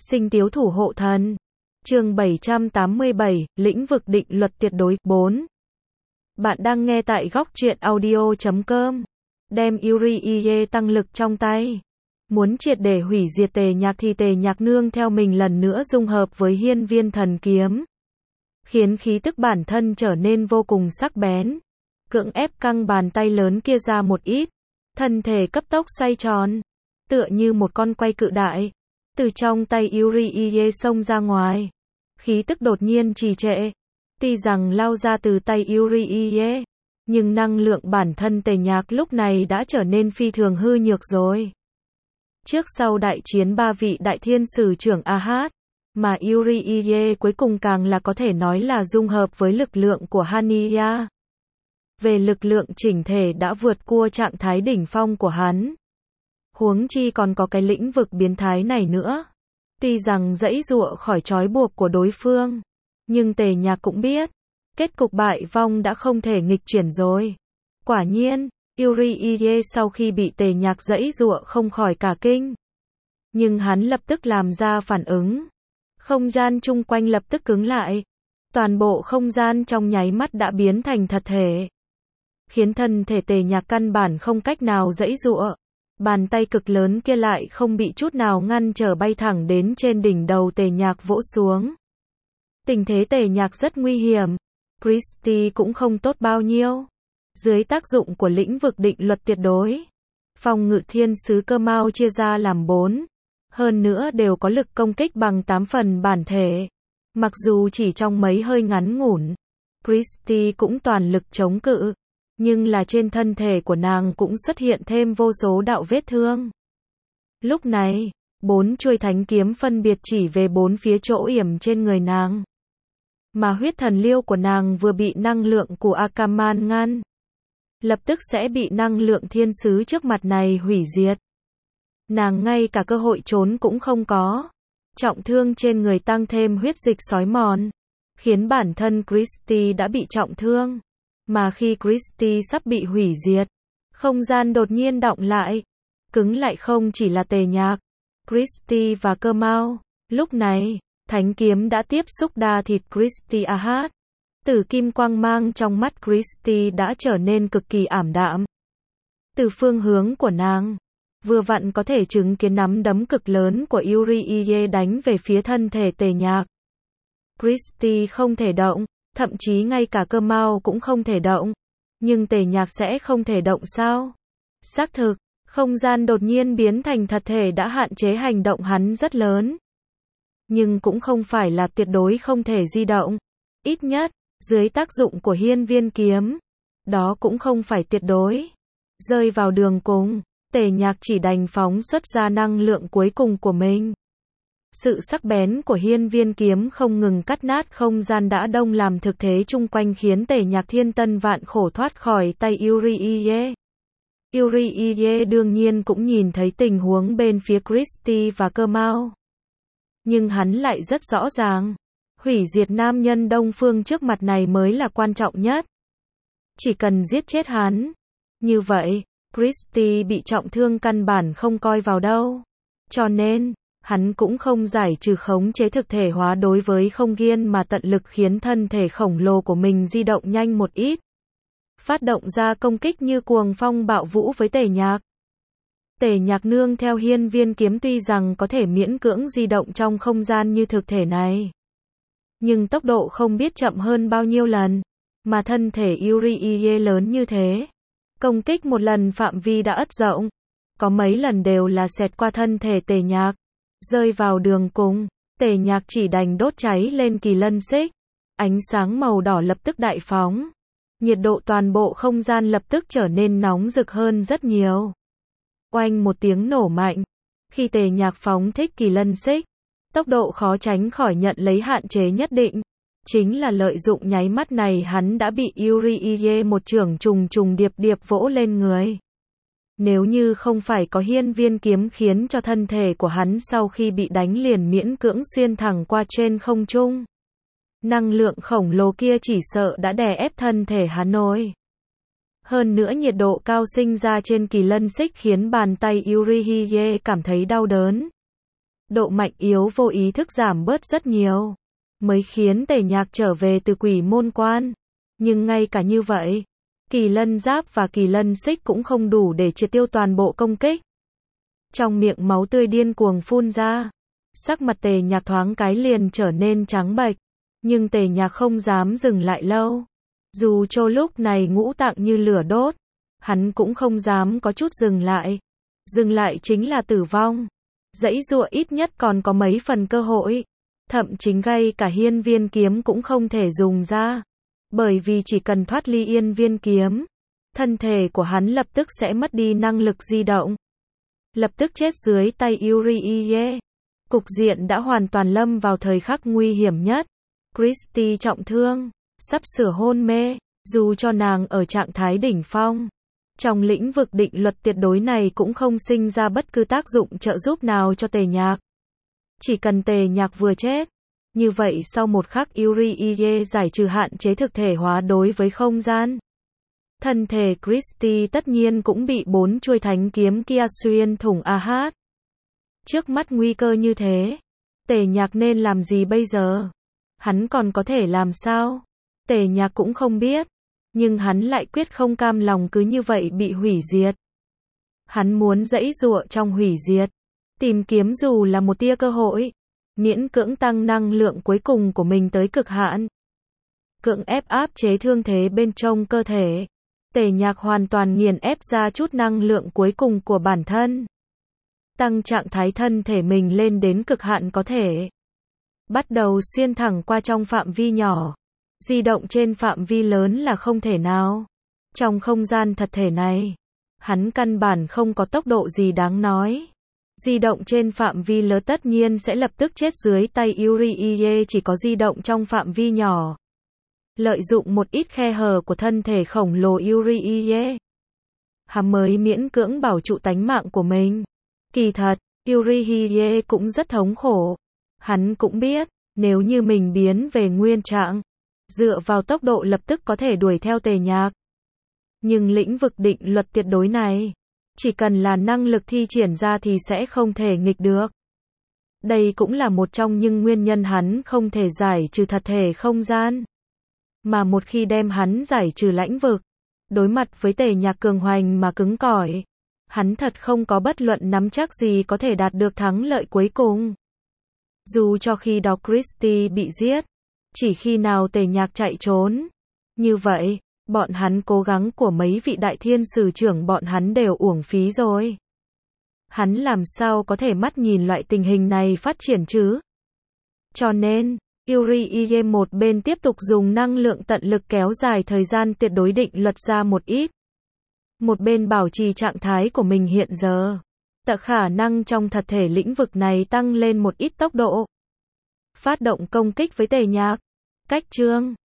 Sinh tiếu thủ hộ thần. Chương 787, lĩnh vực định luật tuyệt đối. 4. Bạn đang nghe tại góc truyện audio.com. Đem Uriye tăng lực trong tay. Muốn triệt để hủy diệt Tề Nhạc thì Tề Nhạc nương theo mình lần nữa dung hợp với hiên viên thần kiếm. Khiến khí tức bản thân trở nên vô cùng sắc bén. Cưỡng ép căng bàn tay lớn kia ra một ít. Thân thể cấp tốc xoay tròn. Tựa như một con quay cự đại. Từ trong tay Uriye xông ra ngoài. Khí tức đột nhiên trì trệ. Tuy rằng lao ra từ tay Uriye, nhưng năng lượng bản thân Tề Nhạc lúc này đã trở nên phi thường hư nhược rồi. Trước sau đại chiến ba vị đại thiên sử trưởng Ahad, mà Uriye cuối cùng càng là có thể nói là dung hợp với lực lượng của Hania. Về lực lượng chỉnh thể đã vượt qua trạng thái đỉnh phong của hắn. Huống chi còn có cái lĩnh vực biến thái này nữa. Tuy rằng giãy giụa khỏi trói buộc của đối phương, nhưng Tề Nhạc cũng biết, kết cục bại vong đã không thể nghịch chuyển rồi. Quả nhiên, Uriye sau khi bị Tề Nhạc giãy giụa không khỏi cả kinh. Nhưng hắn lập tức làm ra phản ứng. Không gian chung quanh lập tức cứng lại. Toàn bộ không gian trong nháy mắt đã biến thành thật thể. Khiến thân thể Tề Nhạc căn bản không cách nào giãy giụa. Bàn tay cực lớn kia lại không bị chút nào ngăn trở bay thẳng đến trên đỉnh đầu Tề Nhạc vỗ xuống. Tình thế Tề Nhạc rất nguy hiểm. Christie cũng không tốt bao nhiêu. Dưới tác dụng của lĩnh vực định luật tuyệt đối, phòng ngự thiên sứ Cơ Mao chia ra làm 4. Hơn nữa đều có lực công kích bằng 8 phần bản thể. Mặc dù chỉ trong mấy hơi ngắn ngủn, Christie cũng toàn lực chống cự. Nhưng là trên thân thể của nàng cũng xuất hiện thêm vô số đạo vết thương. Lúc này, 4 chuôi thánh kiếm phân biệt chỉ về 4 phía chỗ yểm trên người nàng. Mà huyết thần liêu của nàng vừa bị năng lượng của Akaman ngăn. Lập tức sẽ bị năng lượng thiên sứ trước mặt này hủy diệt. Nàng ngay cả cơ hội trốn cũng không có. Trọng thương trên người tăng thêm huyết dịch xói mòn. Khiến bản thân Christie đã bị trọng thương. Mà khi Christie sắp bị hủy diệt, không gian đột nhiên đọng lại. Cứng lại không chỉ là Tề Nhạc, Christie và Cơ Mao. Lúc này, thánh kiếm đã tiếp xúc đa thịt Christie Ahad. Tử kim quang mang trong mắt Christie đã trở nên cực kỳ ảm đạm. Từ phương hướng của nàng, vừa vặn có thể chứng kiến nắm đấm cực lớn của Uriye đánh về phía thân thể Tề Nhạc. Christie không thể động. Thậm chí ngay cả Cơ Mao cũng không thể động. Nhưng Tề Nhạc sẽ không thể động sao? Xác thực, không gian đột nhiên biến thành thật thể đã hạn chế hành động hắn rất lớn. Nhưng cũng không phải là tuyệt đối không thể di động. Ít nhất, dưới tác dụng của hiên viên kiếm. Đó cũng không phải tuyệt đối. Rơi vào đường cùng, Tề Nhạc chỉ đành phóng xuất ra năng lượng cuối cùng của mình. Sự sắc bén của hiên viên kiếm không ngừng cắt nát không gian đã đông làm thực thế chung quanh khiến Tề Nhạc thiên tân vạn khổ thoát khỏi tay Uriye. Uriye đương nhiên cũng nhìn thấy tình huống bên phía Christie và Cơ Mao. Nhưng hắn lại rất rõ ràng. Hủy diệt nam nhân đông phương trước mặt này mới là quan trọng nhất. Chỉ cần giết chết hắn. Như vậy, Christie bị trọng thương căn bản không coi vào đâu. Cho nên, hắn cũng không giải trừ khống chế thực thể hóa đối với không gian mà tận lực khiến thân thể khổng lồ của mình di động nhanh một ít. Phát động ra công kích như cuồng phong bạo vũ với Tề Nhạc. Tề Nhạc nương theo hiên viên kiếm tuy rằng có thể miễn cưỡng di động trong không gian như thực thể này. Nhưng tốc độ không biết chậm hơn bao nhiêu lần. Mà thân thể Uriye lớn như thế. Công kích một lần phạm vi đã ất rộng. Có mấy lần đều là xẹt qua thân thể Tề Nhạc. Rơi vào đường cùng, Tề Nhạc chỉ đành đốt cháy lên kỳ lân xích. Ánh sáng màu đỏ lập tức đại phóng. Nhiệt độ toàn bộ không gian lập tức trở nên nóng rực hơn rất nhiều. Oanh một tiếng nổ mạnh. Khi Tề Nhạc phóng thích kỳ lân xích, tốc độ khó tránh khỏi nhận lấy hạn chế nhất định. Chính là lợi dụng nháy mắt này hắn đã bị Uriye một chưởng trùng trùng điệp điệp vỗ lên người. Nếu như không phải có hiên viên kiếm khiến cho thân thể của hắn sau khi bị đánh liền miễn cưỡng xuyên thẳng qua trên không trung. Năng lượng khổng lồ kia chỉ sợ đã đè ép thân thể hắn rồi. Hơn nữa nhiệt độ cao sinh ra trên kỳ lân xích khiến bàn tay Uriye cảm thấy đau đớn. độ mạnh yếu vô ý thức giảm bớt rất nhiều, mới khiến Tề Nhạc trở về từ quỷ môn quan. Nhưng ngay cả như vậy, Kỳ Lân Giáp và Kỳ Lân Xích cũng không đủ để triệt tiêu toàn bộ công kích. Trong miệng máu tươi điên cuồng phun ra, sắc mặt Tề Nhạc thoáng cái liền trở nên trắng bệch, nhưng Tề Nhạc không dám dừng lại lâu. Dù cho lúc này ngũ tạng như lửa đốt, hắn cũng không dám có chút dừng lại. Dừng lại chính là tử vong. Giãy giụa ít nhất còn có mấy phần cơ hội. Thậm chí ngay cả hiên viên kiếm cũng không thể dùng ra. Bởi vì chỉ cần thoát ly yên viên kiếm, thân thể của hắn lập tức sẽ mất đi năng lực di động. Lập tức chết dưới tay Uriye. Cục diện đã hoàn toàn lâm vào thời khắc nguy hiểm nhất. Christie trọng thương, sắp sửa hôn mê, dù cho nàng ở trạng thái đỉnh phong. Trong lĩnh vực định luật tuyệt đối này cũng không sinh ra bất cứ tác dụng trợ giúp nào cho Tề Nhạc. Chỉ cần Tề Nhạc vừa chết, như vậy sau một khắc Uriye giải trừ hạn chế thực thể hóa đối với không gian. Thân thể Christie tất nhiên cũng bị 4 chuôi thánh kiếm kia xuyên thủng hát. Trước mắt nguy cơ như thế, Tề Nhạc nên làm gì bây giờ? Hắn còn có thể làm sao? Tề Nhạc cũng không biết, nhưng hắn lại quyết không cam lòng cứ như vậy bị hủy diệt. Hắn muốn giãy giụa trong hủy diệt, tìm kiếm dù là một tia cơ hội, miễn cưỡng tăng năng lượng cuối cùng của mình tới cực hạn. Cưỡng ép áp chế thương thế bên trong cơ thể. Tề Nhạc hoàn toàn nghiền ép ra chút năng lượng cuối cùng của bản thân. Tăng trạng thái thân thể mình lên đến cực hạn có thể. Bắt đầu xuyên thẳng qua trong phạm vi nhỏ. Di động trên phạm vi lớn là không thể nào. Trong không gian thật thể này, hắn căn bản không có tốc độ gì đáng nói. Di động trên phạm vi lớn tất nhiên sẽ lập tức chết dưới tay Uriye, chỉ có di động trong phạm vi nhỏ. Lợi dụng một ít khe hở của thân thể khổng lồ Uriye, hắn mới miễn cưỡng bảo trụ tánh mạng của mình. Kỳ thật, Uriye cũng rất thống khổ. Hắn cũng biết, nếu như mình biến về nguyên trạng, dựa vào tốc độ lập tức có thể đuổi theo Tề Nhạc. Nhưng lĩnh vực định luật tuyệt đối này, chỉ cần là năng lực thi triển ra thì sẽ không thể nghịch được. Đây cũng là một trong những nguyên nhân hắn không thể giải trừ thật thể không gian. Mà một khi đem hắn giải trừ lãnh vực, đối mặt với Tề Nhạc cường hoành mà cứng cỏi, hắn thật không có bất luận nắm chắc gì có thể đạt được thắng lợi cuối cùng. Dù cho khi đó Christie bị giết, chỉ khi nào Tề Nhạc chạy trốn. Như vậy, bọn hắn cố gắng của mấy vị đại thiên sử trưởng bọn hắn đều uổng phí rồi. Hắn làm sao có thể mắt nhìn loại tình hình này phát triển chứ? Cho nên, Uriye một bên tiếp tục dùng năng lượng tận lực kéo dài thời gian tuyệt đối định luật ra một ít. Một bên bảo trì trạng thái của mình hiện giờ. Tạo khả năng trong thật thể lĩnh vực này tăng lên một ít tốc độ. Phát động công kích với Tề Nhạc. Cách chương